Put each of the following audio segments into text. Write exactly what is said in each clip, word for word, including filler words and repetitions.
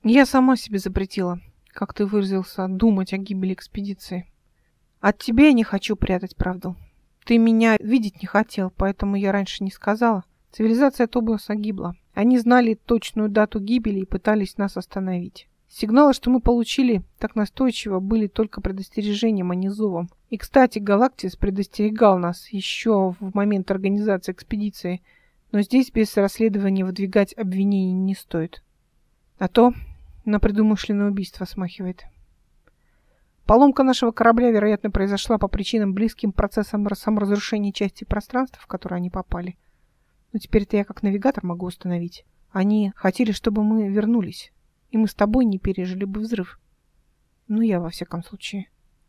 Я сама себе запретила, как ты выразился, думать о гибели экспедиции. От тебя я не хочу прятать правду. Ты меня видеть не хотел, поэтому я раньше не сказала. Цивилизация Тобиаса гибла. Они знали точную дату гибели и пытались нас остановить. Сигналы, что мы получили так настойчиво, были только предостережением, а не зовом. И, кстати, Галактис предостерегал нас еще в момент организации экспедиции, но здесь без расследования выдвигать обвинений не стоит. А то на предумышленное убийство смахивает. Поломка нашего корабля, вероятно, произошла по причинам, близким процессам саморазрушения части пространства, в которое они попали. Но теперь-то я как навигатор могу установить. Они хотели, чтобы мы вернулись, и мы с тобой не пережили бы взрыв. Ну, я во всяком случае.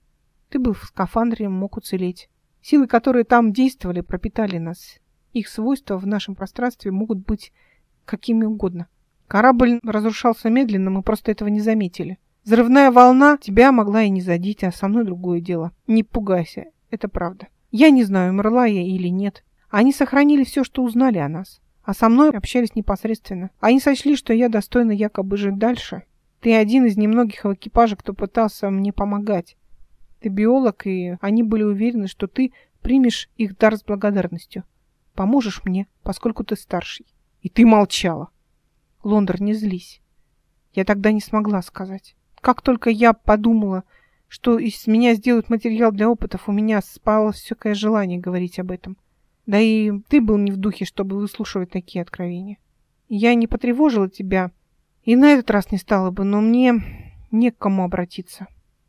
Ты был в скафандре, мог уцелеть. Силы, которые там действовали, пропитали нас. Их свойства в нашем пространстве могут быть какими угодно. Корабль разрушался медленно, мы просто этого не заметили. Взрывная волна тебя могла и не задеть, а со мной другое дело. Не пугайся, это правда. Я не знаю, умерла я или нет. Они сохранили все, что узнали о нас. А со мной общались непосредственно. Они сочли, что я достойна якобы жить дальше. Ты один из немногих в экипаже, кто пытался мне помогать. Ты биолог, и они были уверены, что ты примешь их дар с благодарностью. Поможешь мне, поскольку ты старший. И ты молчала. Лондер, не злись. Я тогда не смогла сказать. Как только я подумала, что из меня сделают материал для опытов, у меня спало всякое желание говорить об этом. Да и ты был не в духе, чтобы выслушивать такие откровения. Я не потревожила тебя, и на этот раз не стала бы, но мне не к кому обратиться.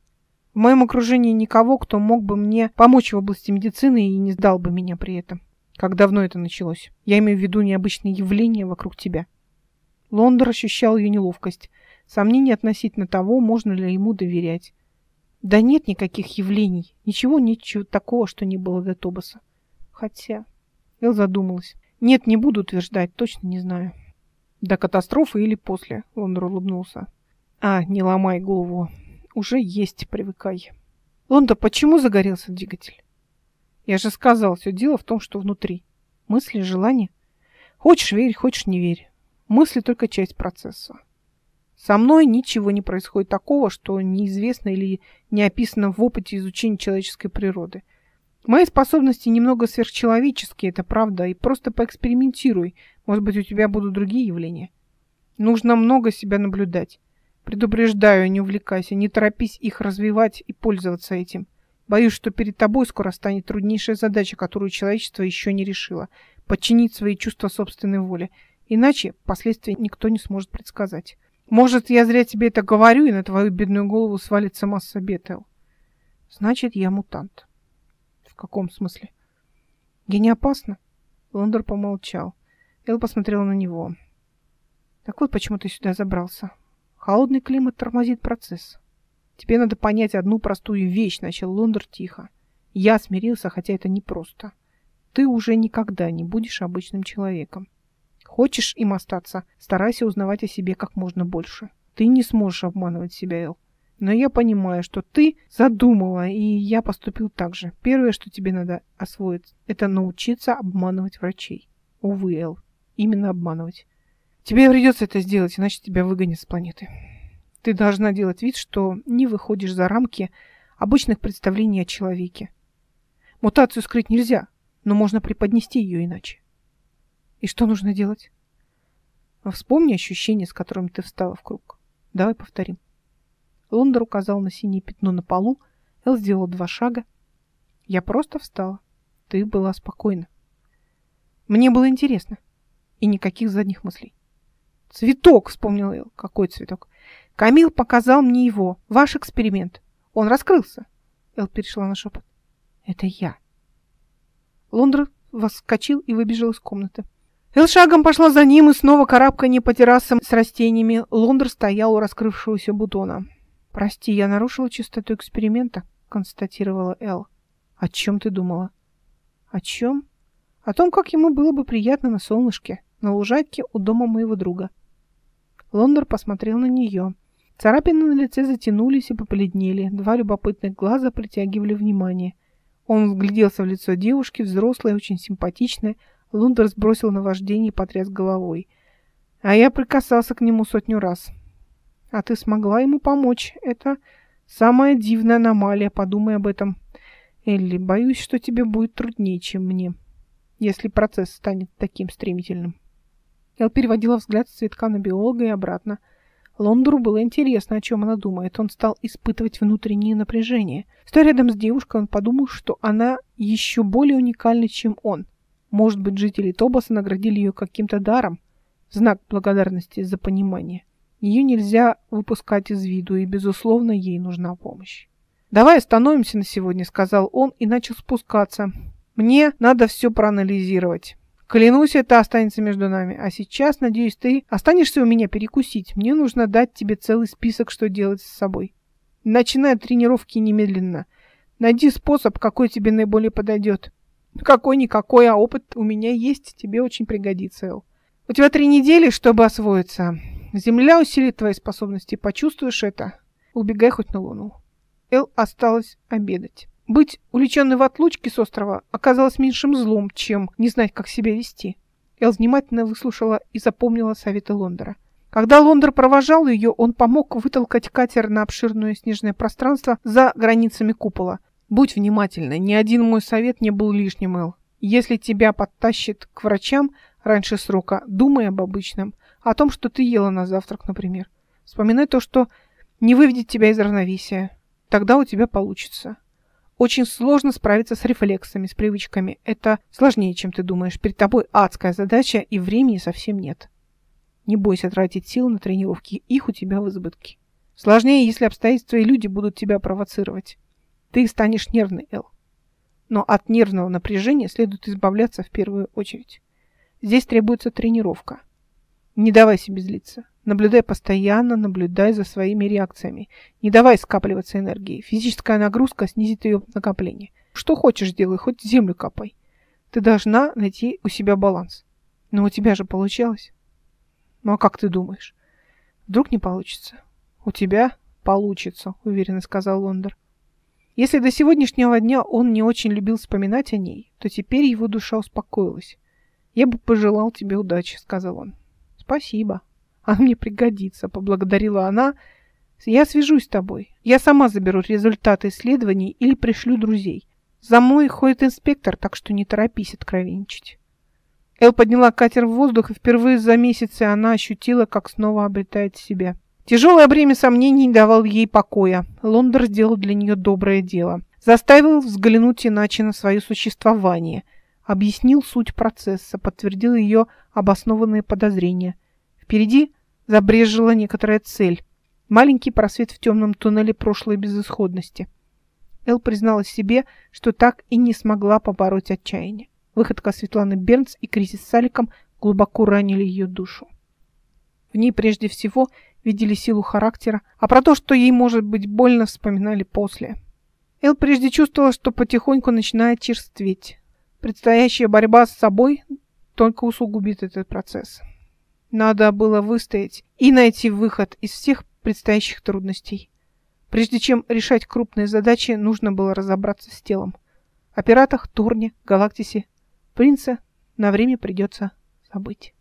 В моем окружении никого, кто мог бы мне помочь в области медицины и не сдал бы меня при этом. Как давно это началось? Я имею в виду необычные явления вокруг тебя. Лондер ощущал ее неловкость. Сомнения относительно того, можно ли ему доверять. Да нет никаких явлений. Ничего, ничего такого, что не было до Тобиаса. Хотя... Эл задумалась. Нет, не буду утверждать, точно не знаю. До катастрофы или после, Лондер улыбнулся. А, не ломай голову. Уже есть, привыкай. Лондер, почему загорелся двигатель? Я же сказал, все дело в том, что внутри. Мысли, желания. Хочешь верь, хочешь не верь. Мысли только часть процесса. Со мной ничего не происходит такого, что неизвестно или не описано в опыте изучения человеческой природы. Мои способности немного сверхчеловеческие, это правда, и просто поэкспериментируй. Может быть, у тебя будут другие явления. Нужно много себя наблюдать. Предупреждаю, не увлекайся, не торопись их развивать и пользоваться этим. Боюсь, что перед тобой скоро станет труднейшая задача, которую человечество еще не решило – подчинить свои чувства собственной воле. Иначе последствия никто не сможет предсказать. Может, я зря тебе это говорю, и на твою бедную голову свалится масса бед, Эл. Значит, я мутант. В каком смысле? Я не опасна? Лондер помолчал. Эл посмотрела на него. Так вот, почему ты сюда забрался. Холодный климат тормозит процесс. Тебе надо понять одну простую вещь, начал Лондер тихо. Я смирился, хотя это непросто. Ты уже никогда не будешь обычным человеком. Хочешь им остаться, старайся узнавать о себе как можно больше. Ты не сможешь обманывать себя, Эл. Но я понимаю, что ты задумала, и я поступил так же. Первое, что тебе надо освоить, это научиться обманывать врачей. Увы, Эл, именно обманывать. Тебе придется это сделать, иначе тебя выгонят с планеты. Ты должна делать вид, что не выходишь за рамки обычных представлений о человеке. Мутацию скрыть нельзя, но можно преподнести ее иначе. И что нужно делать? Вспомни ощущение, с которым ты встала в круг. Давай повторим. Лондер указал на синее пятно на полу. Эл сделал два шага. Я просто встала. Ты была спокойна. Мне было интересно. И никаких задних мыслей. Цветок, вспомнил Эл. Какой цветок? Камил показал мне его. Ваш эксперимент. Он раскрылся. Эл перешла на шепот. Это я. Лондер вскочил и выбежал из комнаты. Эл шагом пошла за ним, и снова карабканье по террасам с растениями. Лондер стоял у раскрывшегося бутона. «Прости, я нарушила чистоту эксперимента», — констатировала Эл. «О чем ты думала?» «О чем?» «О том, как ему было бы приятно на солнышке, на лужайке у дома моего друга». Лондер посмотрел на нее. Царапины на лице затянулись и побледнели. Два любопытных глаза притягивали внимание. Он вгляделся в лицо девушки, взрослой, очень симпатичной. Лондер сбросил наваждение и потряс головой. А я прикасался к нему сотню раз. А ты смогла ему помочь. Это самая дивная аномалия, подумай об этом. Элли, боюсь, что тебе будет труднее, чем мне, если процесс станет таким стремительным. Эл переводила взгляд с цветка на биолога и обратно. Лондору было интересно, о чем она думает. Он стал испытывать внутреннее напряжение. Стоя рядом с девушкой, он подумал, что она еще более уникальна, чем он. Может быть, жители Тобоса наградили ее каким-то даром, в знак благодарности за понимание. Ее нельзя выпускать из виду, и, безусловно, ей нужна помощь. «Давай остановимся на сегодня», — сказал он и начал спускаться. «Мне надо все проанализировать. Клянусь, это останется между нами. А сейчас, надеюсь, ты останешься у меня перекусить. Мне нужно дать тебе целый список, что делать с собой. Начинай от тренировки немедленно. Найди способ, какой тебе наиболее подойдет. Какой-никакой, а опыт у меня есть, тебе очень пригодится, Эл. У тебя три недели, чтобы освоиться. Земля усилит твои способности. Почувствуешь это? Убегай хоть на Луну». Эл осталось обедать. Быть увлеченной в отлучке с острова оказалось меньшим злом, чем не знать, как себя вести. Эл внимательно выслушала и запомнила советы Лондора. Когда Лондор провожал ее, он помог вытолкать катер на обширное снежное пространство за границами купола. Будь внимательна, ни один мой совет не был лишним, Эл. Если тебя подтащит к врачам раньше срока, думай об обычном, о том, что ты ела на завтрак, например. Вспоминай то, что не выведет тебя из равновесия. Тогда у тебя получится. Очень сложно справиться с рефлексами, с привычками. Это сложнее, чем ты думаешь. Перед тобой адская задача, и времени совсем нет. Не бойся тратить силы на тренировки, их у тебя в избытке. Сложнее, если обстоятельства и люди будут тебя провоцировать. Ты станешь нервный, Эл. Но от нервного напряжения следует избавляться в первую очередь. Здесь требуется тренировка. Не давай себе злиться. Наблюдай постоянно, наблюдай за своими реакциями. Не давай скапливаться энергии. Физическая нагрузка снизит ее накопление. Что хочешь делай, хоть землю копай. Ты должна найти у себя баланс. Но у тебя же получалось. Ну а как ты думаешь? Вдруг не получится? У тебя получится, уверенно сказал Лондор. Если до сегодняшнего дня он не очень любил вспоминать о ней, то теперь его душа успокоилась. Я бы пожелал тебе удачи, сказал он. Спасибо. Она мне пригодится, поблагодарила она. Я свяжусь с тобой. Я сама заберу результаты исследований или пришлю друзей. За мной ходит инспектор, так что не торопись откровенничать. Эл подняла катер в воздух, и впервые за месяцы она ощутила, как снова обретает себя. Тяжелое бремя сомнений не давало ей покоя. Лондор сделал для нее доброе дело. Заставил взглянуть иначе на свое существование. Объяснил суть процесса, подтвердил ее обоснованные подозрения. Впереди забрезжила некоторая цель. Маленький просвет в темном туннеле прошлой безысходности. Эл призналась себе, что так и не смогла побороть отчаяние. Выходка Светланы Бернс и кризис с Аликом глубоко ранили ее душу. В ней прежде всего видели силу характера, а про то, что ей может быть больно, вспоминали после. Эл прежде чувствовала, что потихоньку начинает черстветь. Предстоящая борьба с собой только усугубит этот процесс. Надо было выстоять и найти выход из всех предстоящих трудностей. Прежде чем решать крупные задачи, нужно было разобраться с телом. О пиратах, Торне, Галактисе, Принца на время придется забыть.